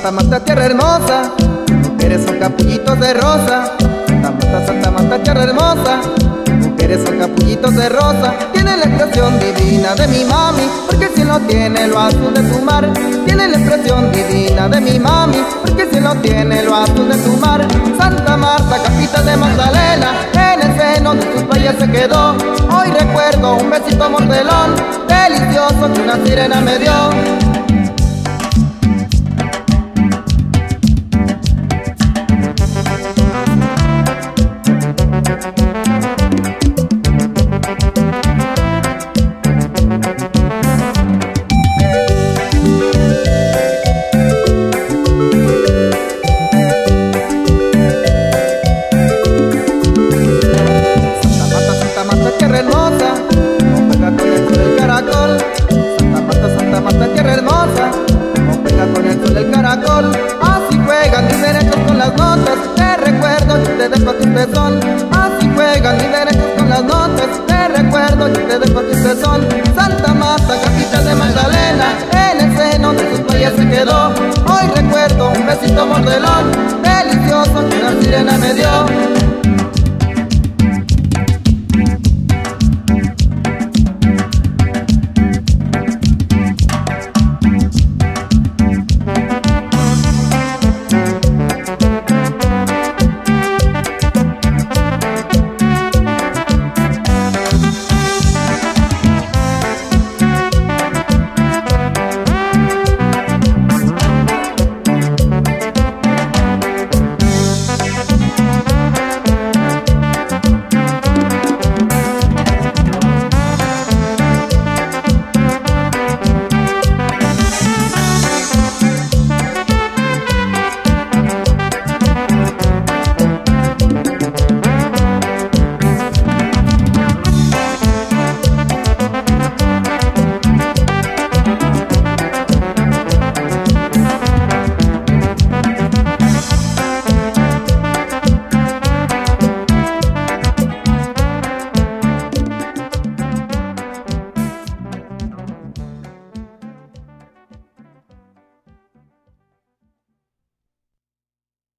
Santa Marta, tierra hermosa, mujeres son capullitos de rosa. Santa Marta, tierra hermosa, mujeres son capullitos de rosa. Tiene la expresión divina de mi mami, porque si no tiene lo azul de tu mar. Tiene la expresión divina de mi mami, porque si no tiene lo azul de tu mar. Santa Marta, capital de Magdalena, en el seno de tus playas se quedó. Hoy recuerdo un besito mordelón, delicioso que una sirena me dio. Tierra hermosa, como juega con el sol el caracol. Santa Marta, tierra hermosa, como juega con el sol el caracol. Así juegan mis derechos con las notas, te recuerdo y te dejo que ustedes son. Así juegan mis derechos con las notas, te recuerdo y te dejo que ustedes son. Santa Marta, capital de Magdalena, en el seno de sus playas se quedó. Hoy recuerdo un besito mordelón, delicioso que una sirena me dio.